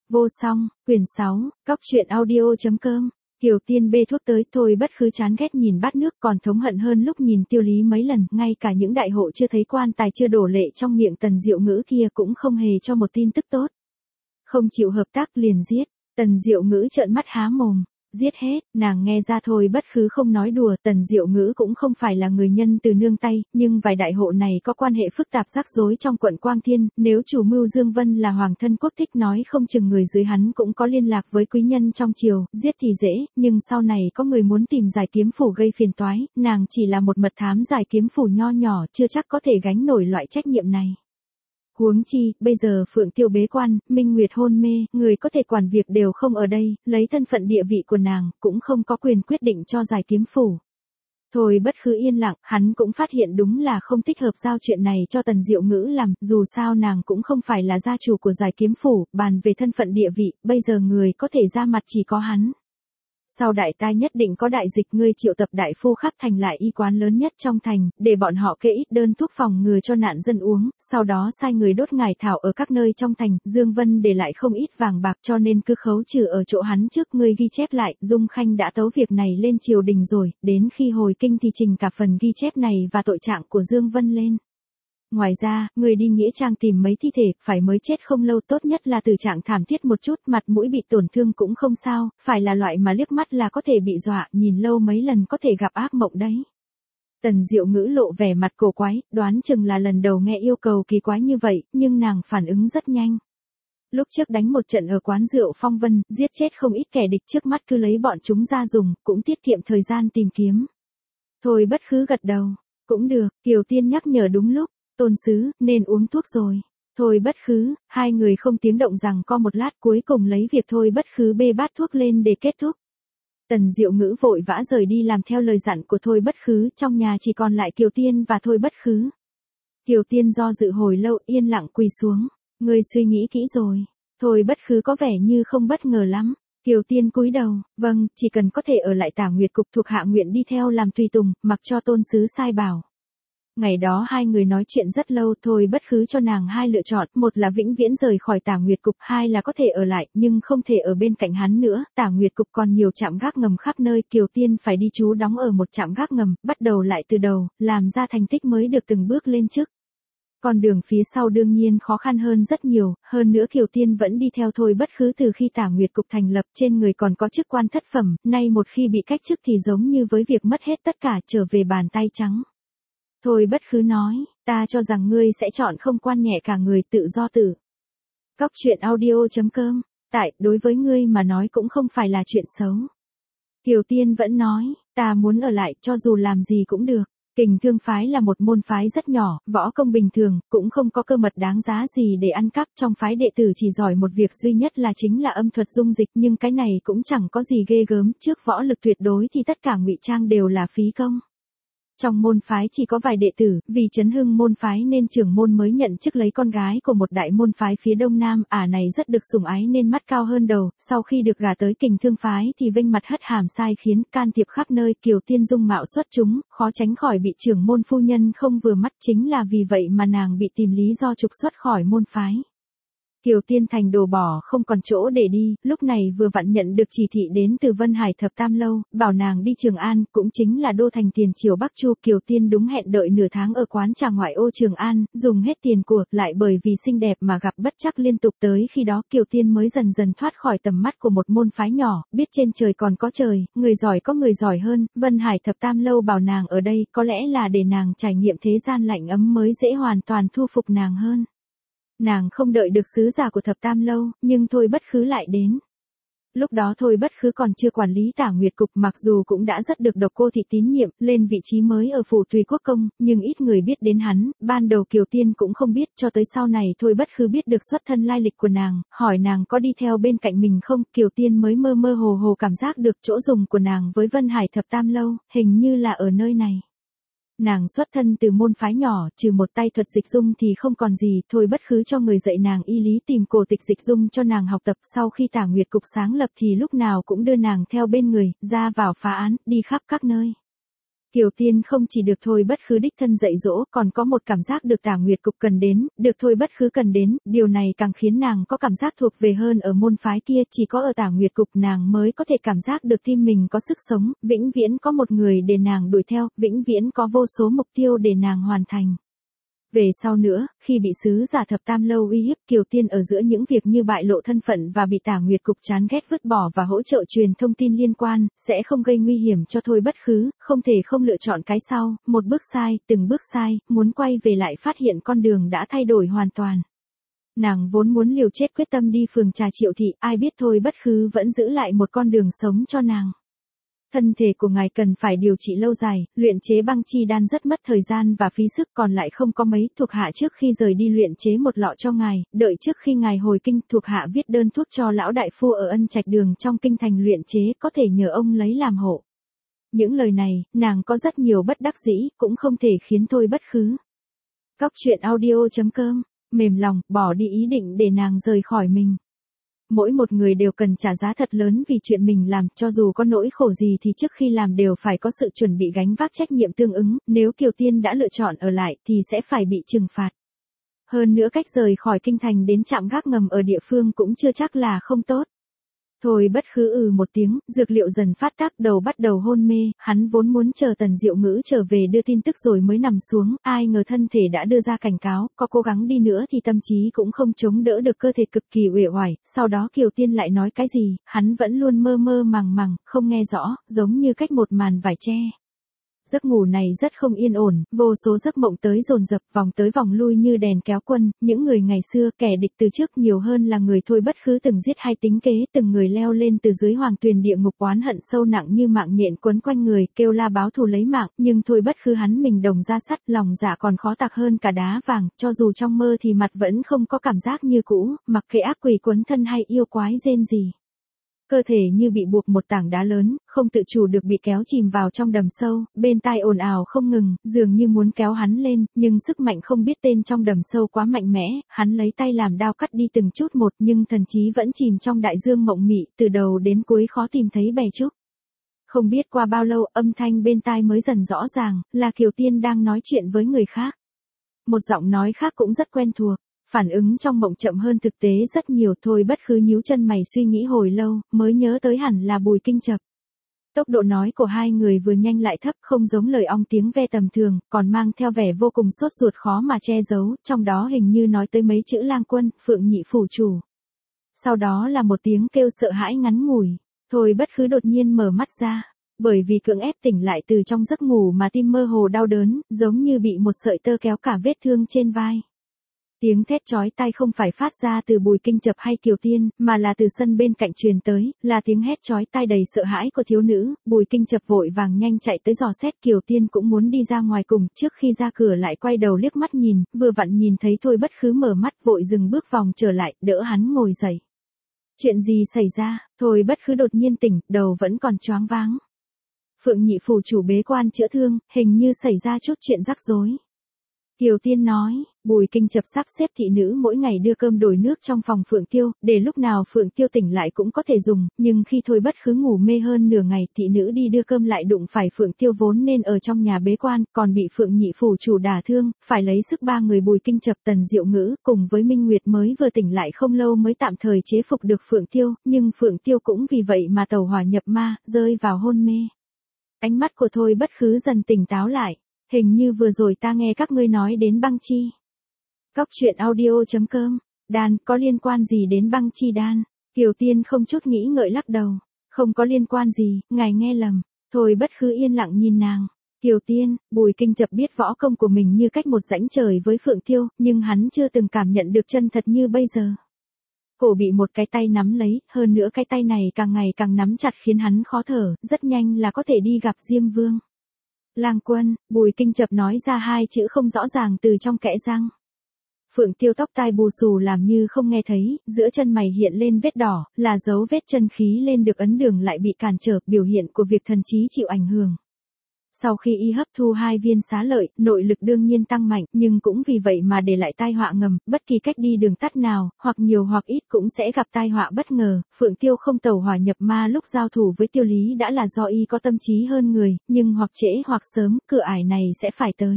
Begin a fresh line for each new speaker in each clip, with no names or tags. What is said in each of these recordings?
Vô song, quyển 6, Cóc truyện audio.com. Kiều Tiên bê thuốc tới, thôi bất khứ chán ghét nhìn bát nước, còn thống hận hơn lúc nhìn Tiêu Lý mấy lần, ngay cả những đại hộ chưa thấy quan tài chưa đổ lệ trong miệng Tần Diệu Ngữ kia cũng không hề cho một tin tức tốt. Không chịu hợp tác liền giết. Tần Diệu Ngữ trợn mắt há mồm. Giết hết, nàng nghe ra thôi bất khứ không nói đùa, Tần Diệu Ngữ cũng không phải là người nhân từ nương tay, nhưng vài đại hộ này có quan hệ phức tạp rắc rối trong quận Quang Thiên, nếu chủ mưu Dương Vân là hoàng thân quốc thích nói không chừng người dưới hắn cũng có liên lạc với quý nhân trong triều, giết thì dễ, nhưng sau này có người muốn tìm giải kiếm phủ gây phiền toái, nàng chỉ là một mật thám giải kiếm phủ nho nhỏ, chưa chắc có thể gánh nổi loại trách nhiệm này. Huống chi, bây giờ Phượng Tiêu bế quan, Minh Nguyệt hôn mê, người có thể quản việc đều không ở đây, lấy thân phận địa vị của nàng, cũng không có quyền quyết định cho giải kiếm phủ. Thôi bất khứ yên lặng, hắn cũng phát hiện đúng là không thích hợp giao chuyện này cho Tần Diệu Ngữ làm, dù sao nàng cũng không phải là gia chủ của giải kiếm phủ, bàn về thân phận địa vị, bây giờ người có thể ra mặt chỉ có hắn. Sau đại tai nhất định có đại dịch, ngươi triệu tập đại phu khắp thành lại y quán lớn nhất trong thành, để bọn họ kê ít đơn thuốc phòng ngừa cho nạn dân uống, sau đó sai người đốt ngải thảo ở các nơi trong thành, Dương Vân để lại không ít vàng bạc cho nên cứ khấu trừ ở chỗ hắn trước, ngươi ghi chép lại, Dung Khanh đã tấu việc này lên triều đình rồi, đến khi hồi kinh thì trình cả phần ghi chép này và tội trạng của Dương Vân lên. Ngoài ra, người đi nghĩa trang tìm mấy thi thể, phải mới chết không lâu, tốt nhất là từ trạng thảm thiết một chút, mặt mũi bị tổn thương cũng không sao, phải là loại mà liếc mắt là có thể bị dọa, nhìn lâu mấy lần có thể gặp ác mộng đấy. Tần Diệu Ngữ lộ vẻ mặt cổ quái, đoán chừng là lần đầu nghe yêu cầu kỳ quái như vậy, nhưng nàng phản ứng rất nhanh. Lúc trước đánh một trận ở quán rượu Phong Vân, giết chết không ít kẻ địch, trước mắt cứ lấy bọn chúng ra dùng, cũng tiết kiệm thời gian tìm kiếm. Thôi bất khứ gật đầu, cũng được, Kiều Tiên nhắc nhở đúng lúc. Tôn sứ, nên uống thuốc rồi. Thôi bất khứ, hai người không tiếng động rằng co một lát, cuối cùng lấy việc thôi bất khứ bê bát thuốc lên để kết thúc. Tần Diệu Ngữ vội vã rời đi làm theo lời dặn của thôi bất khứ, trong nhà chỉ còn lại Kiều Tiên và thôi bất khứ. Kiều Tiên do dự hồi lâu, yên lặng quỳ xuống. Ngươi suy nghĩ kỹ rồi. Thôi bất khứ có vẻ như không bất ngờ lắm. Kiều Tiên cúi đầu, vâng, chỉ cần có thể ở lại Tả Nguyệt cục thuộc hạ nguyện đi theo làm tùy tùng, mặc cho tôn sứ sai bảo. Ngày đó hai người nói chuyện rất lâu, thôi bất khứ cho nàng hai lựa chọn, một là vĩnh viễn rời khỏi Tả Nguyệt cục, hai là có thể ở lại, nhưng không thể ở bên cạnh hắn nữa, Tả Nguyệt cục còn nhiều trạm gác ngầm khắp nơi, Kiều Tiên phải đi trú đóng ở một trạm gác ngầm, bắt đầu lại từ đầu, làm ra thành tích mới được từng bước lên chức. Con đường phía sau đương nhiên khó khăn hơn rất nhiều, hơn nữa Kiều Tiên vẫn đi theo thôi bất khứ từ khi Tả Nguyệt cục thành lập, trên người còn có chức quan thất phẩm, nay một khi bị cách chức thì giống như với việc mất hết tất cả, trở về bàn tay trắng. Thôi bất khứ nói, ta cho rằng ngươi sẽ chọn không quan nhẹ cả người, tự do tử. Cóc truyện audio.com, tại, đối với ngươi mà nói cũng không phải là chuyện xấu. Kiều Tiên vẫn nói, ta muốn ở lại, cho dù làm gì cũng được. Kình Thương phái là một môn phái rất nhỏ, võ công bình thường, cũng không có cơ mật đáng giá gì để ăn cắp, trong phái đệ tử chỉ giỏi một việc duy nhất là chính là âm thuật dung dịch, nhưng cái này cũng chẳng có gì ghê gớm, trước võ lực tuyệt đối thì tất cả ngụy trang đều là phí công. Trong môn phái chỉ có vài đệ tử, vì chấn hưng môn phái nên trưởng môn mới nhận chức lấy con gái của một đại môn phái phía đông nam, ả này rất được sủng ái nên mắt cao hơn đầu, sau khi được gả tới Kình Thương phái thì vênh mặt hất hàm sai khiến, can thiệp khắp nơi, Kiều Tiên dung mạo xuất chúng, khó tránh khỏi bị trưởng môn phu nhân không vừa mắt, chính là vì vậy mà nàng bị tìm lý do trục xuất khỏi môn phái. Kiều Tiên thành đồ bỏ không còn chỗ để đi, lúc này vừa vặn nhận được chỉ thị đến từ Vân Hải Thập Tam Lâu, bảo nàng đi Trường An, cũng chính là đô thành tiền triều Bắc Chu. Kiều Tiên đúng hẹn đợi nửa tháng ở quán trà ngoại ô Trường An, dùng hết tiền của, lại bởi vì xinh đẹp mà gặp bất trắc liên tục, tới khi đó Kiều Tiên mới dần dần thoát khỏi tầm mắt của một môn phái nhỏ, biết trên trời còn có trời, người giỏi có người giỏi hơn, Vân Hải Thập Tam Lâu bảo nàng ở đây, có lẽ là để nàng trải nghiệm thế gian lạnh ấm mới dễ hoàn toàn thu phục nàng hơn. Nàng không đợi được sứ giả của Thập Tam Lâu, nhưng thôi bất khứ lại đến. Lúc đó thôi bất khứ còn chưa quản lý Tả Nguyệt cục, mặc dù cũng đã rất được Độc Cô Thị tín nhiệm, lên vị trí mới ở phủ Tùy Quốc công, nhưng ít người biết đến hắn, ban đầu Kiều Tiên cũng không biết, cho tới sau này thôi bất khứ biết được xuất thân lai lịch của nàng, hỏi nàng có đi theo bên cạnh mình không, Kiều Tiên mới mơ mơ hồ hồ cảm giác được chỗ dùng của nàng với Vân Hải Thập Tam Lâu, hình như là ở nơi này. Nàng xuất thân từ môn phái nhỏ, trừ một tay thuật dịch dung thì không còn gì, thôi bất khứ cho người dạy nàng y lý, tìm cổ tịch dịch dung cho nàng học tập, sau khi Tả Nguyệt cục sáng lập thì lúc nào cũng đưa nàng theo bên người, ra vào phá án, đi khắp các nơi. Kiều Tiên không chỉ được Thôi Bất Khứ đích thân dạy dỗ, còn có một cảm giác được Tả Nguyệt Cục cần đến, được Thôi Bất Khứ cần đến, điều này càng khiến nàng có cảm giác thuộc về hơn ở môn phái kia, chỉ có ở Tả Nguyệt Cục nàng mới có thể cảm giác được tim mình có sức sống, vĩnh viễn có một người để nàng đuổi theo, vĩnh viễn có vô số mục tiêu để nàng hoàn thành. Về sau nữa, khi bị sứ giả Thập Tam Lâu uy hiếp, Kiều Tiên ở giữa những việc như bại lộ thân phận và bị Tả Nguyệt Cục chán ghét vứt bỏ và hỗ trợ truyền thông tin liên quan, sẽ không gây nguy hiểm cho Thôi Bất Khứ, không thể không lựa chọn cái sau, một bước sai, từng bước sai, muốn quay về lại phát hiện con đường đã thay đổi hoàn toàn. Nàng vốn muốn liều chết quyết tâm đi phường Trà Triệu Thị, ai biết Thôi Bất Khứ vẫn giữ lại một con đường sống cho nàng. Thân thể của ngài cần phải điều trị lâu dài, luyện chế băng chi đan rất mất thời gian và phí sức, còn lại không có mấy, thuộc hạ trước khi rời đi luyện chế một lọ cho ngài, đợi trước khi ngài hồi kinh, thuộc hạ viết đơn thuốc cho lão đại phu ở Ân Trạch Đường trong kinh thành luyện chế, có thể nhờ ông lấy làm hộ. Những lời này, nàng có rất nhiều bất đắc dĩ, cũng không thể khiến Thôi Bất Khứ. Cóc truyện audio.com, mềm lòng, bỏ đi ý định để nàng rời khỏi mình. Mỗi một người đều cần trả giá thật lớn vì chuyện mình làm, cho dù có nỗi khổ gì thì trước khi làm đều phải có sự chuẩn bị gánh vác trách nhiệm tương ứng, nếu Kiều Tiên đã lựa chọn ở lại thì sẽ phải bị trừng phạt. Hơn nữa cách rời khỏi kinh thành đến trạm gác ngầm ở địa phương cũng chưa chắc là không tốt. Thôi Bất Khứ một tiếng, dược liệu dần phát tác, đầu bắt đầu hôn mê, hắn vốn muốn chờ Tần Diệu Ngữ trở về đưa tin tức rồi mới nằm xuống, ai ngờ thân thể đã đưa ra cảnh cáo, có cố gắng đi nữa thì tâm trí cũng không chống đỡ được, cơ thể cực kỳ uể oải, sau đó Kiều Tiên lại nói cái gì, hắn vẫn luôn mơ mơ màng màng, không nghe rõ, giống như cách một màn vải tre. Giấc ngủ này rất không yên ổn, vô số giấc mộng tới dồn dập, vòng tới vòng lui như đèn kéo quân, những người ngày xưa, kẻ địch từ trước nhiều hơn là người Thôi Bất Khứ từng giết hay tính kế, từng người leo lên từ dưới hoàng tuyền địa ngục, oán hận sâu nặng như mạng nhện quấn quanh người, kêu la báo thù lấy mạng, nhưng Thôi Bất Khứ hắn mình đồng ra sắt, lòng dạ còn khó tạc hơn cả đá vàng, cho dù trong mơ thì mặt vẫn không có cảm giác như cũ, mặc kệ ác quỷ quấn thân hay yêu quái rên gì. Cơ thể như bị buộc một tảng đá lớn, không tự chủ được bị kéo chìm vào trong đầm sâu, bên tai ồn ào không ngừng, dường như muốn kéo hắn lên, nhưng sức mạnh không biết tên trong đầm sâu quá mạnh mẽ, hắn lấy tay làm đao cắt đi từng chút một, nhưng thần trí vẫn chìm trong đại dương mộng mị, từ đầu đến cuối khó tìm thấy bè trúc. Không biết qua bao lâu, âm thanh bên tai mới dần rõ ràng, là Kiều Tiên đang nói chuyện với người khác. Một giọng nói khác cũng rất quen thuộc. Phản ứng trong mộng chậm hơn thực tế rất nhiều, Thôi Bất Khứ nhíu chân mày suy nghĩ hồi lâu, mới nhớ tới hẳn là Bùi Kinh Chập. Tốc độ nói của hai người vừa nhanh lại thấp, không giống lời ong tiếng ve tầm thường, còn mang theo vẻ vô cùng sốt ruột khó mà che giấu, trong đó hình như nói tới mấy chữ Lang Quân, Phượng Nhị phủ chủ. Sau đó là một tiếng kêu sợ hãi ngắn ngủi, Thôi Bất Khứ đột nhiên mở mắt ra. Bởi vì cưỡng ép tỉnh lại từ trong giấc ngủ mà tim mơ hồ đau đớn, giống như bị một sợi tơ kéo cả vết thương trên vai. Tiếng thét chói tai không phải phát ra từ Bùi Kinh Chập hay Kiều Tiên, mà là từ sân bên cạnh truyền tới, là tiếng hét chói tai đầy sợ hãi của thiếu nữ. Bùi Kinh Chập vội vàng nhanh chạy tới dò xét, Kiều Tiên cũng muốn đi ra ngoài cùng, trước khi ra cửa lại quay đầu liếc mắt nhìn, vừa vặn nhìn thấy Thôi Bất Khứ mở mắt, vội dừng bước vòng trở lại, đỡ hắn ngồi dậy. Chuyện gì xảy ra? Thôi Bất Khứ đột nhiên tỉnh, đầu vẫn còn choáng váng. Phượng Nhị phủ chủ bế quan chữa thương, hình như xảy ra chút chuyện rắc rối. Kiều Tiên nói, Bùi Kinh Chập sắp xếp thị nữ mỗi ngày đưa cơm đổi nước trong phòng Phượng Tiêu, để lúc nào Phượng Tiêu tỉnh lại cũng có thể dùng, nhưng khi Thôi Bất Khứ ngủ mê hơn nửa ngày, thị nữ đi đưa cơm lại đụng phải Phượng Tiêu vốn nên ở trong nhà bế quan, còn bị Phượng Nhị phủ chủ đả thương, phải lấy sức ba người Bùi Kinh Chập, Tần Diệu Ngữ, cùng với Minh Nguyệt mới vừa tỉnh lại không lâu mới tạm thời chế phục được Phượng Tiêu, nhưng Phượng Tiêu cũng vì vậy mà tẩu hỏa nhập ma, rơi vào hôn mê. Ánh mắt của Thôi Bất Khứ dần tỉnh táo lại. Hình như vừa rồi ta nghe các ngươi nói đến băng chi. Cóc truyện audio.com, đan có liên quan gì đến băng chi đan? Kiều Tiên không chút nghĩ ngợi lắc đầu. Không có liên quan gì, ngài nghe lầm. Thôi Bất Khứ yên lặng nhìn nàng. Kiều Tiên, Bùi Kinh Chập biết võ công của mình như cách một rãnh trời với Phượng Tiêu, nhưng hắn chưa từng cảm nhận được chân thật như bây giờ. Cổ bị một cái tay nắm lấy, hơn nữa cái tay này càng ngày càng nắm chặt khiến hắn khó thở, rất nhanh là có thể đi gặp Diêm Vương. Lang Quân, Bùi Kinh Chập nói ra hai chữ không rõ ràng từ trong kẽ răng. Phượng Tiêu tóc tai bù xù làm như không nghe thấy, giữa chân mày hiện lên vết đỏ, là dấu vết chân khí lên được ấn đường lại bị cản trở, biểu hiện của việc thần trí chịu ảnh hưởng. Sau khi y hấp thu 2 viên xá lợi, nội lực đương nhiên tăng mạnh, nhưng cũng vì vậy mà để lại tai họa ngầm, bất kỳ cách đi đường tắt nào, hoặc nhiều hoặc ít cũng sẽ gặp tai họa bất ngờ. Phượng Tiêu không tẩu hỏa nhập ma lúc giao thủ với Tiêu Lý đã là do y có tâm trí hơn người, nhưng hoặc trễ hoặc sớm, cửa ải này sẽ phải tới.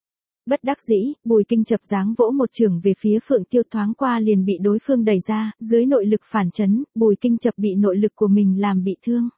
Bất đắc dĩ, Bùi Kinh Chập giáng vỗ một chưởng về phía Phượng Tiêu, thoáng qua liền bị đối phương đẩy ra, dưới nội lực phản chấn, Bùi Kinh Chập bị nội lực của mình làm bị thương.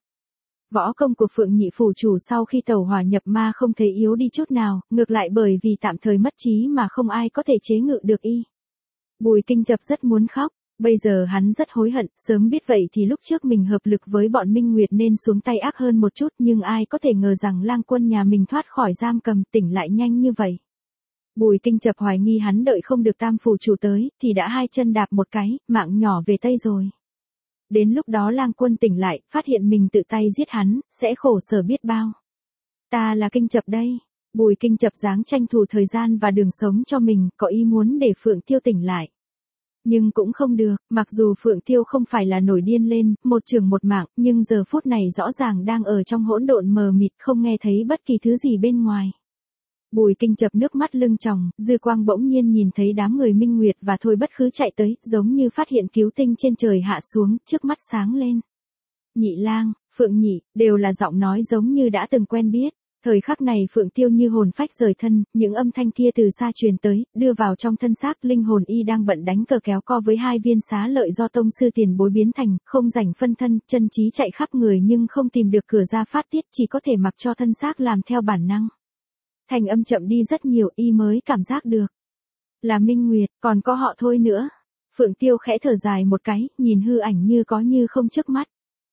Võ công của Phượng Nhị phủ chủ sau khi tẩu hỏa nhập ma không thấy yếu đi chút nào, ngược lại bởi vì tạm thời mất trí mà không ai có thể chế ngự được y. Bùi Kinh Chập rất muốn khóc, bây giờ hắn rất hối hận, sớm biết vậy thì lúc trước mình hợp lực với bọn Minh Nguyệt nên xuống tay ác hơn một chút, nhưng ai có thể ngờ rằng Lang Quân nhà mình thoát khỏi giam cầm, tỉnh lại nhanh như vậy. Bùi Kinh Chập hoài nghi hắn đợi không được Tam phủ chủ tới, thì đã hai chân đạp một cái, mạng nhỏ về Tây rồi. Đến lúc đó Lang Quân tỉnh lại, phát hiện mình tự tay giết hắn, sẽ khổ sở biết bao. Ta là Kinh Chập đây. Bùi Kinh Chập dáng tranh thủ thời gian và đường sống cho mình, có ý muốn để Phượng Tiêu tỉnh lại. Nhưng cũng không được, mặc dù Phượng Tiêu không phải là nổi điên lên, một trường một mạng, nhưng giờ phút này rõ ràng đang ở trong hỗn độn mờ mịt, không nghe thấy bất kỳ thứ gì bên ngoài. Bùi Kinh Chập nước mắt lưng tròng, dư quang bỗng nhiên nhìn thấy đám người Minh Nguyệt và Thôi Bất Khứ chạy tới, giống như phát hiện cứu tinh trên trời hạ xuống, trước mắt sáng lên. Nhị Lang, Phượng Nhị, đều là giọng nói giống như đã từng quen biết. Thời khắc này Phượng Tiêu như hồn phách rời thân, những âm thanh kia từ xa truyền tới, đưa vào trong thân xác, linh hồn y đang bận đánh cờ kéo co với 2 viên xá lợi do tông sư tiền bối biến thành, không rảnh phân thân, chân trí chạy khắp người nhưng không tìm được cửa ra phát tiết, chỉ có thể mặc cho thân xác làm theo bản năng. Thành âm chậm đi rất nhiều, y mới cảm giác được. Là Minh Nguyệt, còn có họ Thôi nữa. Phượng Tiêu khẽ thở dài một cái, nhìn hư ảnh như có như không trước mắt.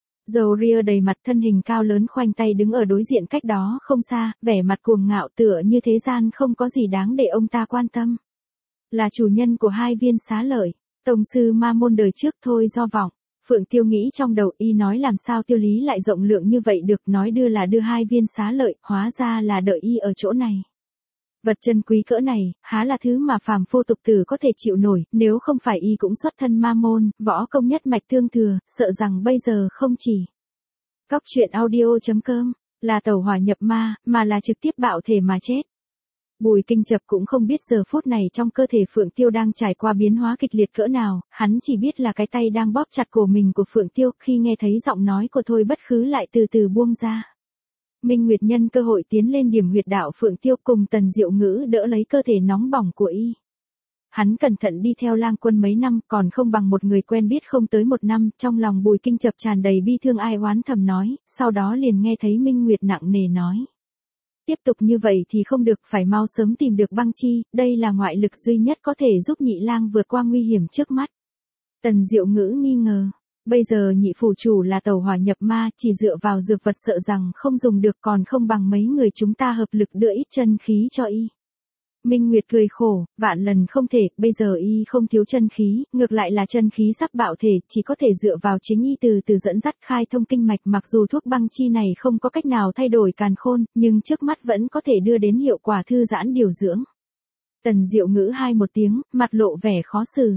Dầu ria đầy mặt, thân hình cao lớn khoanh tay đứng ở đối diện cách đó không xa, vẻ mặt cuồng ngạo tựa như thế gian không có gì đáng để ông ta quan tâm. Là chủ nhân của 2 viên xá lợi, tông sư ma môn đời trước Thôi Do Vọng. Phượng Tiêu nghĩ trong đầu, y nói làm sao Tiêu Lý lại rộng lượng như vậy được, nói đưa là đưa 2 viên xá lợi, hóa ra là đợi y ở chỗ này. Vật chân quý cỡ này, há là thứ mà phàm phu tục tử có thể chịu nổi, nếu không phải y cũng xuất thân ma môn, võ công nhất mạch tương thừa, sợ rằng bây giờ không chỉ cóc truyện audio.com là tẩu hỏa nhập ma, mà là trực tiếp bạo thể mà chết. Bùi Kinh Chập cũng không biết giờ phút này trong cơ thể Phượng Tiêu đang trải qua biến hóa kịch liệt cỡ nào, hắn chỉ biết là cái tay đang bóp chặt cổ mình của Phượng Tiêu, khi nghe thấy giọng nói của Thôi Bất Khứ lại từ từ buông ra. Minh Nguyệt nhân cơ hội tiến lên điểm huyệt đạo Phượng Tiêu, cùng Tần Diệu Ngữ đỡ lấy cơ thể nóng bỏng của y. Hắn cẩn thận đi theo Lang Quân mấy năm, còn không bằng một người quen biết không tới 1 năm, trong lòng Bùi Kinh Chập tràn đầy bi thương ai oán thầm nói, sau đó liền nghe thấy Minh Nguyệt nặng nề nói. Tiếp tục như vậy thì không được, phải mau sớm tìm được băng chi, đây là ngoại lực duy nhất có thể giúp Nhị Lang vượt qua nguy hiểm trước mắt. Tần Diệu Ngữ nghi ngờ, bây giờ Nhị phủ chủ là tẩu hỏa nhập ma, chỉ dựa vào dược vật sợ rằng không dùng được, còn không bằng mấy người chúng ta hợp lực đưa ít chân khí cho y. Minh Nguyệt cười khổ, vạn lần không thể, bây giờ y không thiếu chân khí, ngược lại là chân khí sắp bạo thể, chỉ có thể dựa vào chính y từ từ dẫn dắt khai thông kinh mạch, mặc dù thuốc băng chi này không có cách nào thay đổi càn khôn, nhưng trước mắt vẫn có thể đưa đến hiệu quả thư giãn điều dưỡng. Tần Diệu Ngữ hai một tiếng, mặt lộ vẻ khó xử.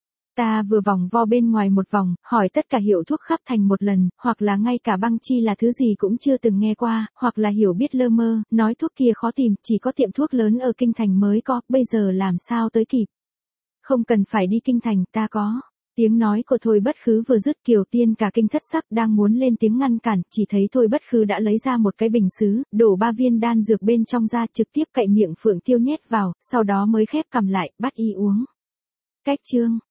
Ta vừa vòng vo bên ngoài một vòng, hỏi tất cả hiệu thuốc khắp thành một lần, hoặc là ngay cả băng chi là thứ gì cũng chưa từng nghe qua, hoặc là hiểu biết lơ mơ, nói thuốc kia khó tìm, chỉ có tiệm thuốc lớn ở kinh thành mới có, bây giờ làm sao tới kịp. Không cần phải đi kinh thành, ta có. Tiếng nói của Thôi Bất Khứ vừa dứt, Kiều Tiên cả kinh thất sắc, đang muốn lên tiếng ngăn cản, chỉ thấy Thôi Bất Khứ đã lấy ra một cái bình sứ, đổ 3 viên đan dược bên trong ra, trực tiếp cậy miệng Phượng Tiêu nhét vào, sau đó mới khép cằm lại, bắt y uống. Cách chương